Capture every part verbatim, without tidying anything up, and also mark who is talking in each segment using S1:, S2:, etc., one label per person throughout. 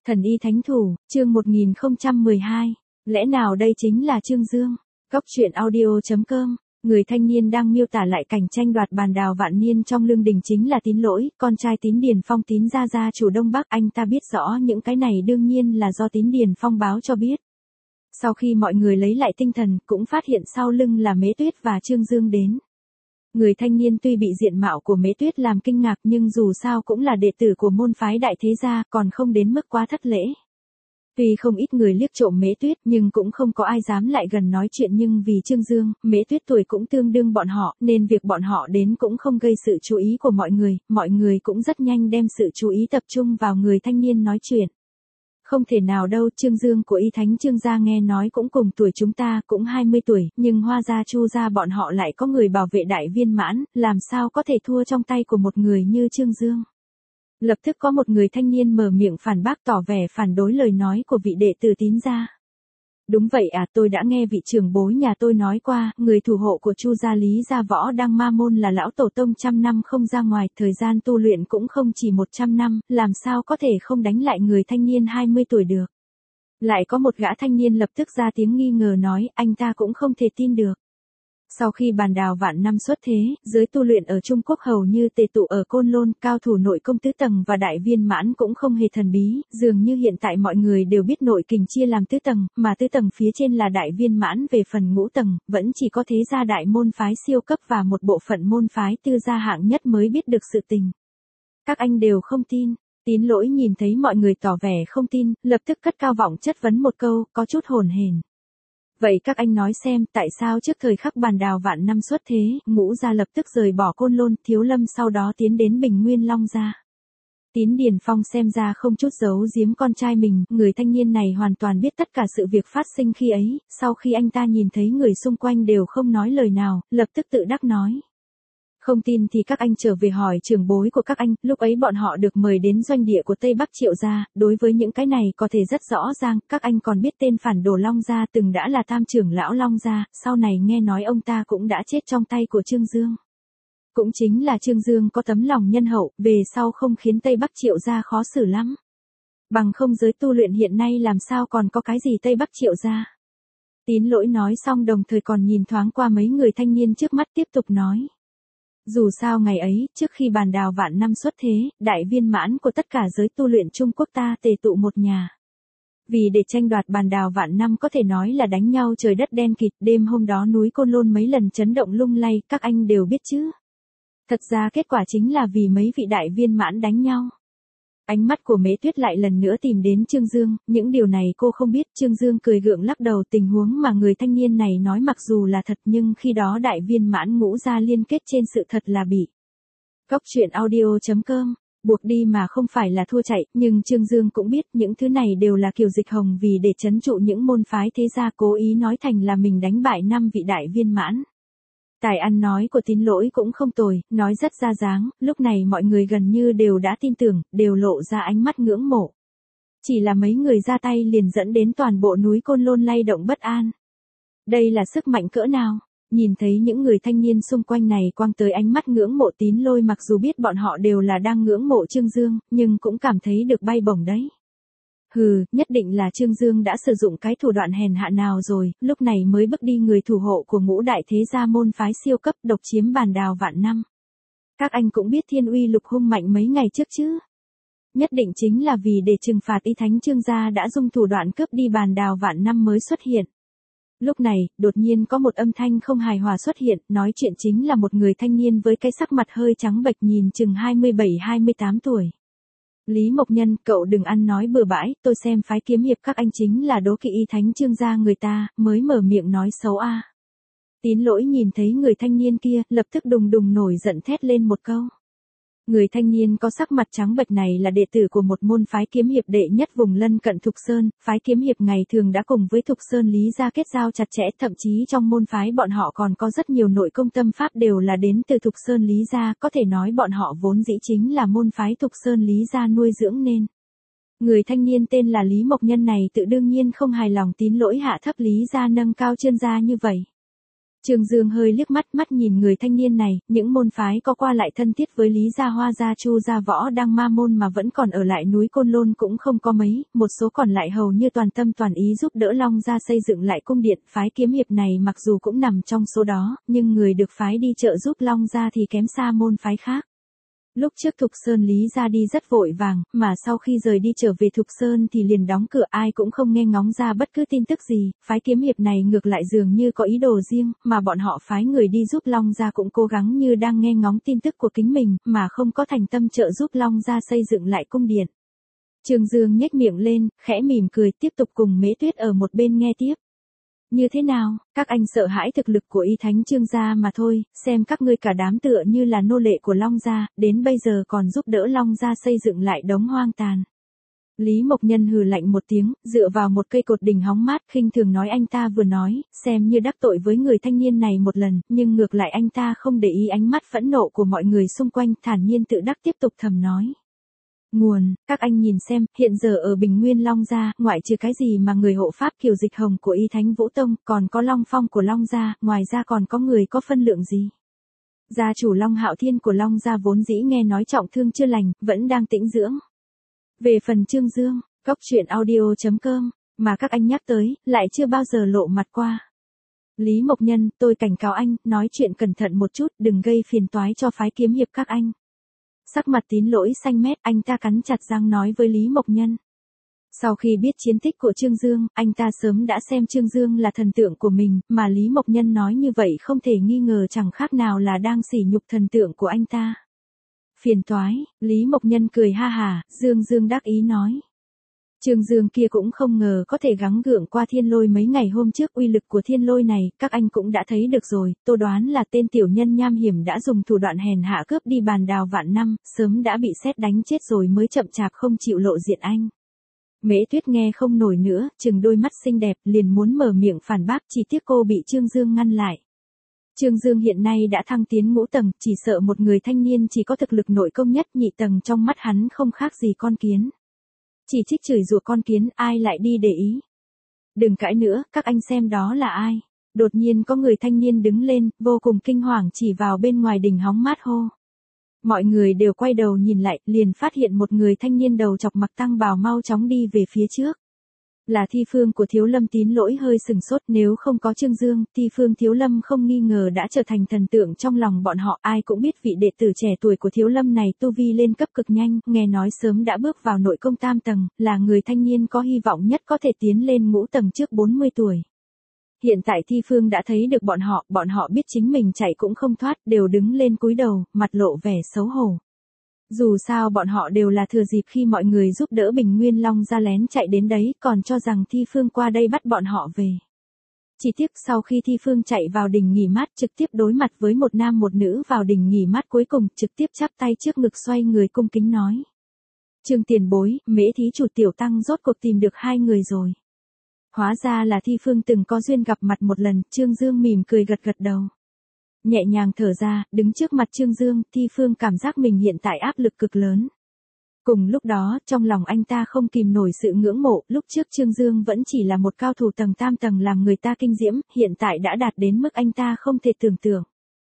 S1: Thần y thánh thủ, chương một nghìn không trăm mười hai. Lẽ nào đây chính là Trương Dương? Góc truyện audio chấm com. Người thanh niên đang miêu tả lại cảnh tranh đoạt bàn đào vạn niên trong lương đình chính là Tín Lỗi, con trai Tín Điền Phong Tín gia gia chủ Đông Bắc. Anh ta biết rõ những cái này đương nhiên là do Tín Điền Phong báo cho biết. Sau khi mọi người lấy lại tinh thần, cũng phát hiện sau lưng là Mễ Tuyết và Trương Dương đến. Người thanh niên tuy bị diện mạo của Mễ Tuyết làm kinh ngạc nhưng dù sao cũng là đệ tử của môn phái đại thế gia, còn không đến mức quá thất lễ. Tuy không ít người liếc trộm Mễ Tuyết nhưng cũng không có ai dám lại gần nói chuyện, nhưng vì Trương Dương, Mễ Tuyết tuổi cũng tương đương bọn họ, nên việc bọn họ đến cũng không gây sự chú ý của mọi người, mọi người cũng rất nhanh đem sự chú ý tập trung vào người thanh niên nói chuyện. Không thể nào đâu, Trương Dương của Y Thánh Trương gia nghe nói cũng cùng tuổi chúng ta, cũng hai mươi tuổi, nhưng Hoa gia Chu gia bọn họ lại có người bảo vệ đại viên mãn, làm sao có thể thua trong tay của một người như Trương Dương. Lập tức có một người thanh niên mở miệng phản bác, tỏ vẻ phản đối lời nói của vị đệ tử Tín gia. Đúng vậy à, tôi đã nghe vị trưởng bối nhà tôi nói qua, người thủ hộ của Chu gia Lý gia Võ Đăng Ma môn là lão tổ tông trăm năm không ra ngoài, thời gian tu luyện cũng không chỉ một trăm năm, làm sao có thể không đánh lại người thanh niên hai mươi tuổi được. Lại có một gã thanh niên lập tức ra tiếng nghi ngờ nói, anh ta cũng không thể tin được. Sau khi bàn đào vạn năm xuất thế, giới tu luyện ở Trung Quốc hầu như tề tụ ở Côn Lôn, cao thủ nội công tứ tầng và đại viên mãn cũng không hề thần bí, dường như hiện tại mọi người đều biết nội kình chia làm tứ tầng, mà tứ tầng phía trên là đại viên mãn. Về phần ngũ tầng, vẫn chỉ có thế gia đại môn phái siêu cấp và một bộ phận môn phái tư gia hạng nhất mới biết được sự tình. Các anh đều không tin. Tín Lỗi nhìn thấy mọi người tỏ vẻ không tin, lập tức cất cao giọng chất vấn một câu, có chút hồn hển. Vậy các anh nói xem, tại sao trước thời khắc bàn đào vạn năm xuất thế, Ngũ gia lập tức rời bỏ Côn Lôn, Thiếu Lâm sau đó tiến đến Bình Nguyên Long gia? Tín Điền Phong xem ra không chút giấu giếm con trai mình, người thanh niên này hoàn toàn biết tất cả sự việc phát sinh khi ấy, sau khi anh ta nhìn thấy người xung quanh đều không nói lời nào, lập tức tự đắc nói. Không tin thì các anh trở về hỏi trưởng bối của các anh, lúc ấy bọn họ được mời đến doanh địa của Tây Bắc Triệu gia, đối với những cái này có thể rất rõ ràng, các anh còn biết tên phản đồ Long gia từng đã là tam trưởng lão Long gia, sau này nghe nói ông ta cũng đã chết trong tay của Trương Dương. Cũng chính là Trương Dương có tấm lòng nhân hậu, về sau không khiến Tây Bắc Triệu gia khó xử lắm. Bằng không giới tu luyện hiện nay làm sao còn có cái gì Tây Bắc Triệu gia. Tín Lỗi nói xong đồng thời còn nhìn thoáng qua mấy người thanh niên trước mắt tiếp tục nói. Dù sao ngày ấy, trước khi bàn đào vạn năm xuất thế, đại viên mãn của tất cả giới tu luyện Trung Quốc ta tề tụ một nhà. Vì để tranh đoạt bàn đào vạn năm có thể nói là đánh nhau trời đất đen kịt, đêm hôm đó núi Côn Lôn mấy lần chấn động lung lay, các anh đều biết chứ. Thật ra kết quả chính là vì mấy vị đại viên mãn đánh nhau. Ánh mắt của Mễ Tuyết lại lần nữa tìm đến Trương Dương, những điều này cô không biết. Trương Dương cười gượng lắc đầu, tình huống mà người thanh niên này nói mặc dù là thật nhưng khi đó đại viên mãn Ngũ gia liên kết trên sự thật là bị. Góc truyện audio chấm com, buộc đi mà không phải là thua chạy, nhưng Trương Dương cũng biết những thứ này đều là Kiều Dịch Hồng vì để trấn trụ những môn phái thế gia cố ý nói thành là mình đánh bại năm vị đại viên mãn. Tài ăn nói của Tín Lỗi cũng không tồi, nói rất ra dáng, lúc này mọi người gần như đều đã tin tưởng, đều lộ ra ánh mắt ngưỡng mộ. Chỉ là mấy người ra tay liền dẫn đến toàn bộ núi Côn Lôn lay động bất an. Đây là sức mạnh cỡ nào? Nhìn thấy những người thanh niên xung quanh này quăng tới ánh mắt ngưỡng mộ, Tín Lôi mặc dù biết bọn họ đều là đang ngưỡng mộ Trương Dương, nhưng cũng cảm thấy được bay bổng đấy. Hừ, nhất định là Trương Dương đã sử dụng cái thủ đoạn hèn hạ nào rồi, lúc này mới bức đi người thủ hộ của ngũ đại thế gia môn phái siêu cấp độc chiếm bàn đào vạn năm. Các anh cũng biết thiên uy lục hung mạnh mấy ngày trước chứ. Nhất định chính là vì để trừng phạt Y Thánh Trương gia đã dùng thủ đoạn cướp đi bàn đào vạn năm mới xuất hiện. Lúc này, đột nhiên có một âm thanh không hài hòa xuất hiện, nói chuyện chính là một người thanh niên với cái sắc mặt hơi trắng bệch nhìn chừng hai mươi bảy hai mươi tám tuổi. Lý Mộc Nhân, cậu đừng ăn nói bừa bãi, tôi xem phái kiếm hiệp các anh chính là đố kỵ Y Thánh Trương gia người ta, mới mở miệng nói xấu a. À. Tín Lỗi nhìn thấy người thanh niên kia, lập tức đùng đùng nổi giận thét lên một câu. Người thanh niên có sắc mặt trắng bệch này là đệ tử của một môn phái kiếm hiệp đệ nhất vùng lân cận Thục Sơn, phái kiếm hiệp ngày thường đã cùng với Thục Sơn Lý gia kết giao chặt chẽ, thậm chí trong môn phái bọn họ còn có rất nhiều nội công tâm pháp đều là đến từ Thục Sơn Lý gia, có thể nói bọn họ vốn dĩ chính là môn phái Thục Sơn Lý gia nuôi dưỡng nên. Người thanh niên tên là Lý Mộc Nhân này tự đương nhiên không hài lòng Tín Lỗi hạ thấp Lý gia nâng cao Trương gia như vậy. Trương Dương hơi liếc mắt mắt nhìn người thanh niên này, những môn phái có qua lại thân thiết với Lý Gia Hoa Gia Chu Gia Võ Đăng Ma môn mà vẫn còn ở lại núi Côn Lôn cũng không có mấy, một số còn lại hầu như toàn tâm toàn ý giúp đỡ Long Gia xây dựng lại cung điện. Phái kiếm hiệp này mặc dù cũng nằm trong số đó, nhưng người được phái đi trợ giúp Long Gia thì kém xa môn phái khác. Lúc trước Thục Sơn Lý ra đi rất vội vàng, mà sau khi rời đi trở về Thục Sơn thì liền đóng cửa, ai cũng không nghe ngóng ra bất cứ tin tức gì. Phái kiếm hiệp này ngược lại dường như có ý đồ riêng, mà bọn họ phái người đi giúp Long Gia cũng cố gắng như đang nghe ngóng tin tức của kính mình, mà không có thành tâm trợ giúp Long Gia xây dựng lại cung điện. Trương Dương nhếch miệng lên, khẽ mỉm cười, tiếp tục cùng Mễ Tuyết ở một bên nghe tiếp. Như thế nào, các anh sợ hãi thực lực của Y Thánh Trương gia mà thôi, xem các ngươi cả đám tựa như là nô lệ của Long gia, đến bây giờ còn giúp đỡ Long gia xây dựng lại đống hoang tàn. Lý Mộc Nhân hừ lạnh một tiếng, dựa vào một cây cột đỉnh hóng mát, khinh thường nói. Anh ta vừa nói, xem như đắc tội với người thanh niên này một lần, nhưng ngược lại anh ta không để ý ánh mắt phẫn nộ của mọi người xung quanh, thản nhiên tự đắc tiếp tục thầm nói. Nguồn, các anh nhìn xem, hiện giờ ở Bình Nguyên Long Gia, ngoại trừ cái gì mà người hộ pháp Kiều Dịch Hồng của Y Thánh Vũ Tông, còn có Long Phong của Long Gia, ngoài ra còn có người có phân lượng gì? Gia chủ Long Hạo Thiên của Long Gia vốn dĩ nghe nói trọng thương chưa lành, vẫn đang tĩnh dưỡng. Về phần Trương Dương, góc truyện audio chấm com, mà các anh nhắc tới, lại chưa bao giờ lộ mặt qua. Lý Mộc Nhân, tôi cảnh cáo anh, nói chuyện cẩn thận một chút, đừng gây phiền toái cho phái kiếm hiệp các anh. Sắc mặt Tín Lỗi xanh mét, anh ta cắn chặt răng nói với Lý Mộc Nhân. Sau khi biết chiến tích của Trương Dương, anh ta sớm đã xem Trương Dương là thần tượng của mình, mà Lý Mộc Nhân nói như vậy không thể nghi ngờ chẳng khác nào là đang sỉ nhục thần tượng của anh ta. Phiền toái, Lý Mộc Nhân cười ha hà, Dương Dương đắc ý nói. Trương Dương kia cũng không ngờ có thể gắng gượng qua thiên lôi mấy ngày hôm trước. Uy lực của thiên lôi này, các anh cũng đã thấy được rồi, tôi đoán là tên tiểu nhân nham hiểm đã dùng thủ đoạn hèn hạ cướp đi bàn đào vạn năm, sớm đã bị sét đánh chết rồi mới chậm chạp không chịu lộ diện anh. Mễ Tuyết nghe không nổi nữa, chừng đôi mắt xinh đẹp, liền muốn mở miệng phản bác, chỉ tiếc cô bị Trương Dương ngăn lại. Trương Dương hiện nay đã thăng tiến ngũ tầng, chỉ sợ một người thanh niên chỉ có thực lực nội công nhất nhị tầng trong mắt hắn không khác gì con kiến. Chỉ trích chửi rủa con kiến, ai lại đi để ý. Đừng cãi nữa, các anh xem đó là ai. Đột nhiên có người thanh niên đứng lên, vô cùng kinh hoàng chỉ vào bên ngoài đỉnh hóng mát hô. Mọi người đều quay đầu nhìn lại, liền phát hiện một người thanh niên đầu chọc mặc tăng bào mau chóng đi về phía trước. Là Thi Phương của Thiếu Lâm. Tín Lỗi hơi sừng sốt, nếu không có Trương Dương, Thi Phương Thiếu Lâm không nghi ngờ đã trở thành thần tượng trong lòng bọn họ. Ai cũng biết vị đệ tử trẻ tuổi của Thiếu Lâm này tu vi lên cấp cực nhanh, nghe nói sớm đã bước vào nội công tam tầng, là người thanh niên có hy vọng nhất có thể tiến lên ngũ tầng trước bốn mươi tuổi. Hiện tại Thi Phương đã thấy được bọn họ, bọn họ biết chính mình chạy cũng không thoát, đều đứng lên cúi đầu, mặt lộ vẻ xấu hổ. Dù sao bọn họ đều là thừa dịp khi mọi người giúp đỡ Bình Nguyên Long ra lén chạy đến đấy, còn cho rằng Thi Phương qua đây bắt bọn họ về. Chỉ tiếc sau khi Thi Phương chạy vào đình nghỉ mát trực tiếp đối mặt với một nam một nữ vào đình nghỉ mát, cuối cùng trực tiếp chắp tay trước ngực xoay người cung kính nói. Trương tiền bối, Mễ thí chủ tiểu tăng rốt cuộc tìm được hai người rồi. Hóa ra là Thi Phương từng có duyên gặp mặt một lần. Trương Dương mỉm cười gật gật đầu. Nhẹ nhàng thở ra, đứng trước mặt Trương Dương, Thi Phương cảm giác mình hiện tại áp lực cực lớn. Cùng lúc đó, trong lòng anh ta không kìm nổi sự ngưỡng mộ, lúc trước Trương Dương vẫn chỉ là một cao thủ tầng tam tầng làm người ta kinh diễm, hiện tại đã đạt đến mức anh ta không thể tưởng tượng.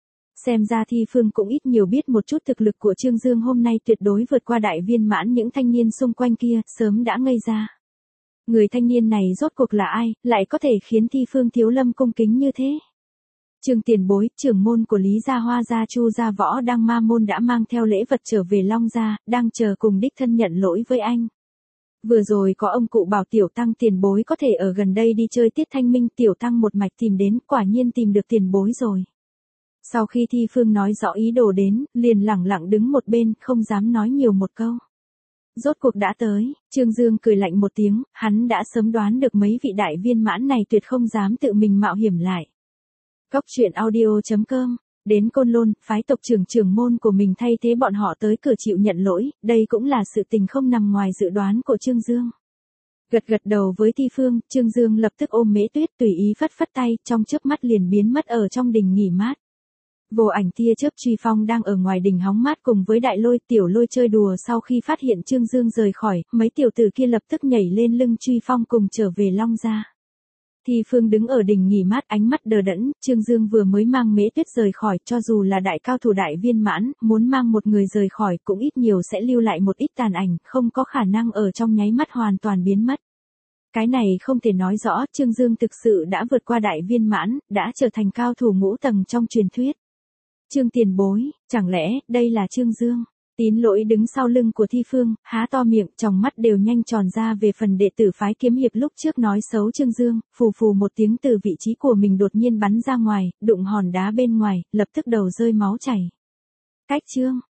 S1: Xem ra Thi Phương cũng ít nhiều biết một chút thực lực của Trương Dương hôm nay tuyệt đối vượt qua đại viên mãn những thanh niên xung quanh kia, sớm đã ngây ra. Người thanh niên này rốt cuộc là ai, lại có thể khiến Thi Phương Thiếu Lâm cung kính như thế? Trương tiền bối, trưởng môn của Lý Gia Hoa Gia Chu Gia Võ Đăng Ma môn đã mang theo lễ vật trở về Long Gia, đang chờ cùng đích thân nhận lỗi với anh. Vừa rồi có ông cụ bảo tiểu tăng tiền bối có thể ở gần đây đi chơi tiết thanh minh, tiểu tăng một mạch tìm đến, quả nhiên tìm được tiền bối rồi. Sau khi Thi Phương nói rõ ý đồ đến, liền lẳng lặng đứng một bên, không dám nói nhiều một câu. Rốt cuộc đã tới, Trương Dương cười lạnh một tiếng, hắn đã sớm đoán được mấy vị đại viên mãn này tuyệt không dám tự mình mạo hiểm lại. Góc truyện audio chấm com, đến Côn Lôn, phái tộc trưởng trưởng môn của mình thay thế bọn họ tới cửa chịu nhận lỗi, đây cũng là sự tình không nằm ngoài dự đoán của Trương Dương. Gật gật đầu với Thi Phương, Trương Dương lập tức ôm Mễ Tuyết tùy ý phất phất tay, trong chớp mắt liền biến mất ở trong đình nghỉ mát. Vô ảnh tia chớp Truy Phong đang ở ngoài đình hóng mát cùng với Đại Lôi, Tiểu Lôi chơi đùa. Sau khi phát hiện Trương Dương rời khỏi, mấy tiểu tử kia lập tức nhảy lên lưng Truy Phong cùng trở về Long Gia. Thi Phương đứng ở đỉnh nghỉ mát ánh mắt đờ đẫn, Trương Dương vừa mới mang Mễ Tuyết rời khỏi, cho dù là đại cao thủ đại viên mãn, muốn mang một người rời khỏi cũng ít nhiều sẽ lưu lại một ít tàn ảnh, không có khả năng ở trong nháy mắt hoàn toàn biến mất. Cái này không thể nói rõ, Trương Dương thực sự đã vượt qua đại viên mãn, đã trở thành cao thủ ngũ tầng trong truyền thuyết. Trương tiền bối, chẳng lẽ, đây là Trương Dương? Tín Lỗi đứng sau lưng của Thi Phương, há to miệng, tròng mắt đều nhanh tròn ra về phần đệ tử phái kiếm hiệp lúc trước nói xấu Trương Dương, phù phù một tiếng từ vị trí của mình đột nhiên bắn ra ngoài, đụng hòn đá bên ngoài, lập tức đầu rơi máu chảy. Cách Trương,